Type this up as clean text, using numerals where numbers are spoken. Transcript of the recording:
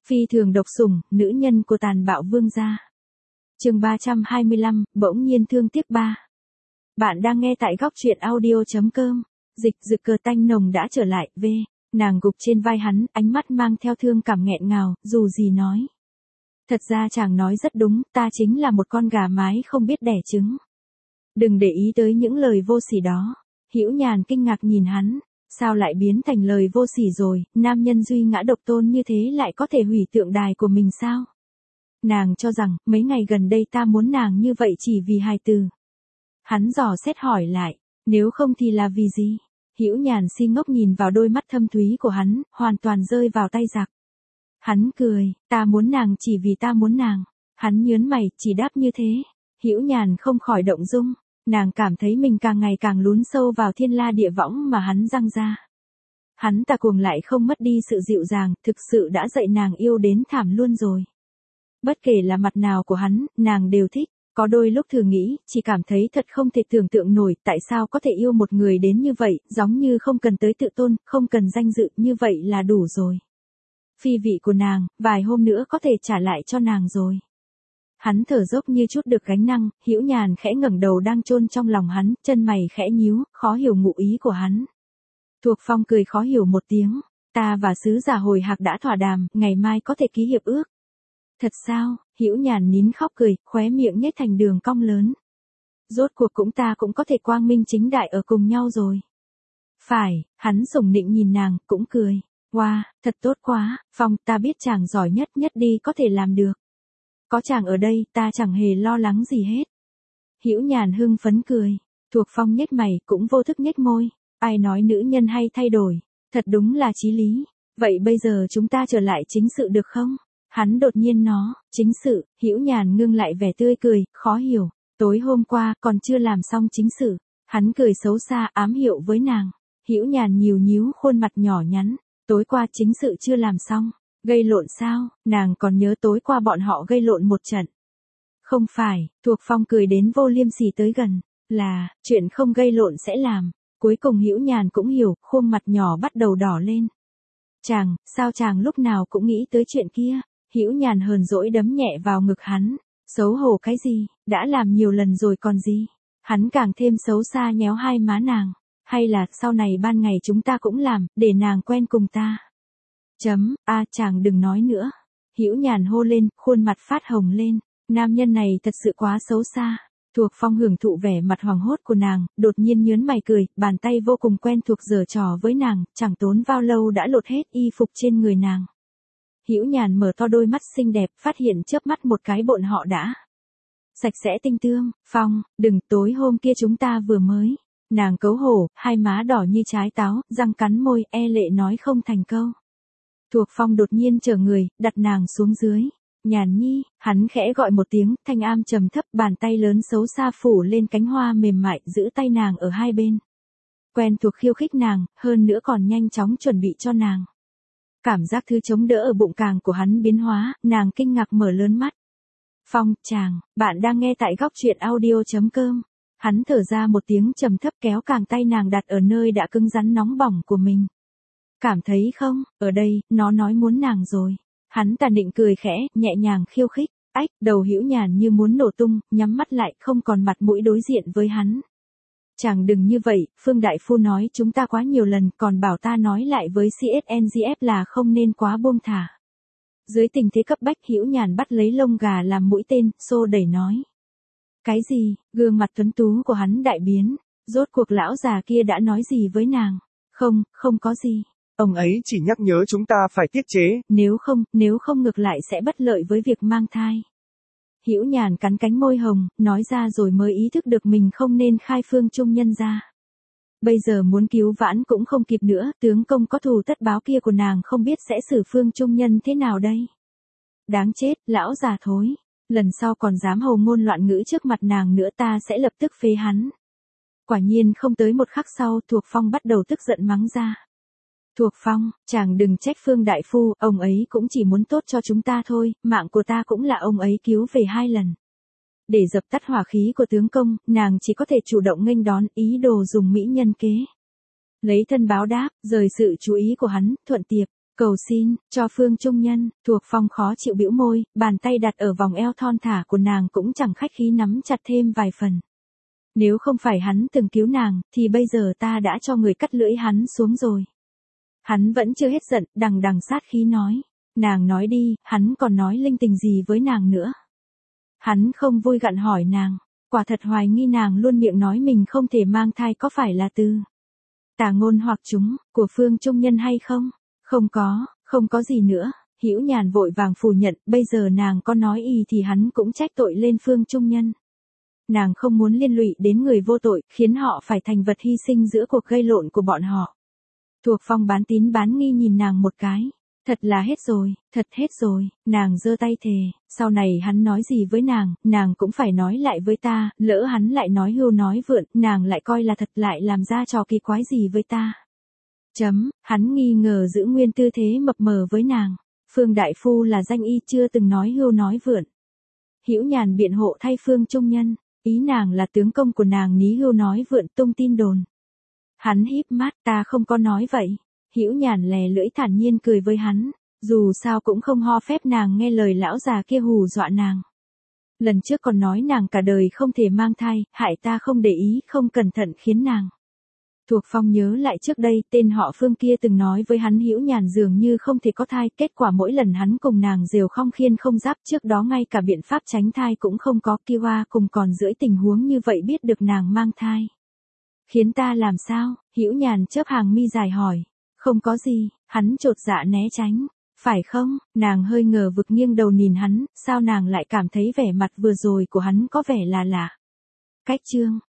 Phi thường độc sủng, nữ nhân của tàn bạo vương gia. Chương 325, bỗng nhiên thương tiếc 3. Bạn đang nghe tại góc truyện audio.com. Dịch dực cờ tanh nồng đã trở lại, nàng gục trên vai hắn, ánh mắt mang theo thương cảm nghẹn ngào, dù gì nói. Thật ra chàng nói rất đúng, ta chính là một con gà mái không biết đẻ trứng. Đừng để ý tới những lời vô sỉ đó. Hữu Nhàn kinh ngạc nhìn hắn, sao lại biến thành lời vô sỉ rồi, nam nhân duy ngã độc tôn như thế lại có thể hủy tượng đài của mình sao? Nàng cho rằng, mấy ngày gần đây ta muốn nàng như vậy chỉ vì hài từ. Hắn dò xét hỏi lại, nếu không thì là vì gì? Hữu Nhàn si ngốc nhìn vào đôi mắt thâm thúy của hắn, hoàn toàn rơi vào tay giặc. Hắn cười, ta muốn nàng chỉ vì ta muốn nàng. Hắn nhớn mày, chỉ đáp như thế. Hữu Nhàn không khỏi động dung, nàng cảm thấy mình càng ngày càng lún sâu vào thiên la địa võng mà hắn giăng ra. Hắn ta cuồng lại không mất đi sự dịu dàng, thực sự đã dạy nàng yêu đến thảm luôn rồi. Bất kể là mặt nào của hắn, nàng đều thích. Có đôi lúc thử nghĩ, chỉ cảm thấy thật không thể tưởng tượng nổi tại sao có thể yêu một người đến như vậy, giống như không cần tới tự tôn, không cần danh dự, như vậy là đủ rồi. Phi vị của nàng, vài hôm nữa có thể trả lại cho nàng rồi. Hắn thở dốc như chút được gánh nặng, Hữu Nhàn khẽ ngẩng đầu đang chôn trong lòng hắn, chân mày khẽ nhíu, khó hiểu ngụ ý của hắn. Thuộc Phong cười khó hiểu một tiếng, ta và sứ giả hồi hạc đã thỏa đàm, ngày mai có thể ký hiệp ước. Thật sao? Hữu Nhàn nín khóc cười, khóe miệng nhếch thành đường cong lớn. Rốt cuộc ta cũng có thể quang minh chính đại ở cùng nhau rồi. Phải, hắn sủng nịnh nhìn nàng, cũng cười. Wow, thật tốt quá, Phong, ta biết chàng giỏi nhất đi có thể làm được. Có chàng ở đây, ta chẳng hề lo lắng gì hết. Hữu Nhàn hưng phấn cười. Thuộc Phong nhếch mày, cũng vô thức nhếch môi. Ai nói nữ nhân hay thay đổi, thật đúng là chí lý. Vậy bây giờ chúng ta trở lại chính sự được không? Hắn đột nhiên chính sự. Hữu Nhàn ngưng lại vẻ tươi cười, khó hiểu. Tối hôm qua, còn chưa làm xong chính sự. Hắn cười xấu xa, ám hiệu với nàng. Hữu Nhàn nhíu nhíu khuôn mặt nhỏ nhắn. Tối qua chính sự chưa làm xong. Gây lộn sao? Nàng còn nhớ tối qua bọn họ gây lộn một trận. Không phải, Thuộc Phong cười đến vô liêm sỉ tới gần. Là, chuyện không gây lộn sẽ làm. Cuối cùng Hữu Nhàn cũng hiểu, khuôn mặt nhỏ bắt đầu đỏ lên. Sao chàng lúc nào cũng nghĩ tới chuyện kia? Hữu Nhàn hờn dỗi đấm nhẹ vào ngực hắn. Xấu hổ cái gì, đã làm nhiều lần rồi còn gì. Hắn càng thêm xấu xa nhéo hai má nàng. Hay là sau này ban ngày chúng ta cũng làm, để nàng quen cùng ta. Chàng đừng nói nữa. Hữu Nhàn hô lên, khuôn mặt phát hồng lên. Nam nhân này thật sự quá xấu xa. Thuộc Phong hưởng thụ vẻ mặt hoảng hốt của nàng, đột nhiên nhớn mày cười, bàn tay vô cùng quen thuộc giở trò với nàng, chẳng tốn bao lâu đã lột hết y phục trên người nàng. Hữu Nhàn mở to đôi mắt xinh đẹp, phát hiện chớp mắt một cái bọn họ đã sạch sẽ tinh tươm. Phong, đừng, tối hôm kia chúng ta vừa mới. Nàng cấu hổ, hai má đỏ như trái táo, răng cắn môi, e lệ nói không thành câu. Thuộc Phong đột nhiên trở người, đặt nàng xuống dưới. Nhàn nhi, hắn khẽ gọi một tiếng, thanh am trầm thấp, bàn tay lớn xấu xa phủ lên cánh hoa mềm mại, giữ tay nàng ở hai bên. Quen thuộc khiêu khích nàng, hơn nữa còn nhanh chóng chuẩn bị cho nàng. Cảm giác thứ chống đỡ ở bụng càng của hắn biến hóa, nàng kinh ngạc mở lớn mắt. Phong, bạn đang nghe tại góc truyện audio.com. Hắn thở ra một tiếng trầm thấp kéo càng tay nàng đặt ở nơi đã cứng rắn nóng bỏng của mình. Cảm thấy không, ở đây, nó nói muốn nàng rồi. Hắn tà nịnh cười khẽ, nhẹ nhàng khiêu khích. Đầu Hữu Nhàn như muốn nổ tung, nhắm mắt lại, không còn mặt mũi đối diện với hắn. Chàng đừng như vậy, Phương Đại Phu nói chúng ta quá nhiều lần, còn bảo ta nói lại với CSNGF là không nên quá buông thả. Dưới tình thế cấp bách, Hữu Nhàn bắt lấy lông gà làm mũi tên, xô đẩy nói. Cái gì? Gương mặt tuấn tú của hắn đại biến. Rốt cuộc lão già kia đã nói gì với nàng? Không có gì. Ông ấy chỉ nhắc nhớ chúng ta phải tiết chế. Nếu không ngược lại sẽ bất lợi với việc mang thai. Hữu Nhàn cắn cánh môi hồng, nói ra rồi mới ý thức được mình không nên khai Phương Trung Nhân ra. Bây giờ muốn cứu vãn cũng không kịp nữa, tướng công có thù tất báo kia của nàng không biết sẽ xử Phương Trung Nhân thế nào đây. Đáng chết, lão già thối. Lần sau còn dám hầu ngôn loạn ngữ trước mặt nàng nữa ta sẽ lập tức phế hắn. Quả nhiên không tới một khắc sau, Thuộc Phong bắt đầu tức giận mắng ra. Thuộc Phong, chàng đừng trách Phương Đại Phu, ông ấy cũng chỉ muốn tốt cho chúng ta thôi, mạng của ta cũng là ông ấy cứu về 2 lần. Để dập tắt hỏa khí của tướng công, nàng chỉ có thể chủ động nghênh đón, ý đồ dùng mỹ nhân kế. Lấy thân báo đáp, rời sự chú ý của hắn, thuận tiệp. Cầu xin, cho Phương Trung Nhân, Thuộc Phong khó chịu bĩu môi, bàn tay đặt ở vòng eo thon thả của nàng cũng chẳng khách khí nắm chặt thêm vài phần. Nếu không phải hắn từng cứu nàng, thì bây giờ ta đã cho người cắt lưỡi hắn xuống rồi. Hắn vẫn chưa hết giận, đằng đằng sát khí nói. Nàng nói đi, hắn còn nói linh tình gì với nàng nữa. Hắn không vui gặn hỏi nàng, quả thật hoài nghi nàng luôn miệng nói mình không thể mang thai có phải là từ tà ngôn hoặc chúng, của Phương Trung Nhân hay không? Không có gì nữa. Hữu Nhàn vội vàng phủ nhận, bây giờ nàng có nói y thì hắn cũng trách tội lên Phương Trung Nhân. Nàng không muốn liên lụy đến người vô tội, khiến họ phải thành vật hy sinh giữa cuộc gây lộn của bọn họ. Thuộc Phong bán tín bán nghi nhìn nàng một cái. Thật hết rồi, nàng giơ tay thề, sau này hắn nói gì với nàng cũng phải nói lại với ta, lỡ hắn lại nói hưu nói vượn, nàng lại coi là thật lại làm ra trò kỳ quái gì với ta. Hắn nghi ngờ giữ nguyên tư thế mập mờ với nàng. Phương đại phu là danh y chưa từng nói hưu nói vượn. Hữu Nhàn biện hộ thay Phương Trung Nhân, ý nàng là tướng công của nàng ní hưu nói vượn tung tin đồn. Hắn híp mắt, ta không có nói vậy. Hữu Nhàn lè lưỡi thản nhiên cười với hắn, dù sao cũng không ho phép nàng nghe lời lão già kia hù dọa nàng. Lần trước còn nói nàng cả đời không thể mang thai, hại ta không để ý, không cẩn thận khiến nàng. Thuộc Phong nhớ lại trước đây, tên họ Phương kia từng nói với hắn Hữu Nhàn dường như không thể có thai, kết quả mỗi lần hắn cùng nàng rều không khiên không giáp, trước đó ngay cả biện pháp tránh thai cũng không có, Kiwa cùng còn dưới tình huống như vậy biết được nàng mang thai. Khiến ta làm sao? Hữu Nhàn chớp hàng mi dài hỏi. Không có gì, hắn chột dạ né tránh. Phải không? Nàng hơi ngờ vực nghiêng đầu nhìn hắn, sao nàng lại cảm thấy vẻ mặt vừa rồi của hắn có vẻ là lạ. Cách chương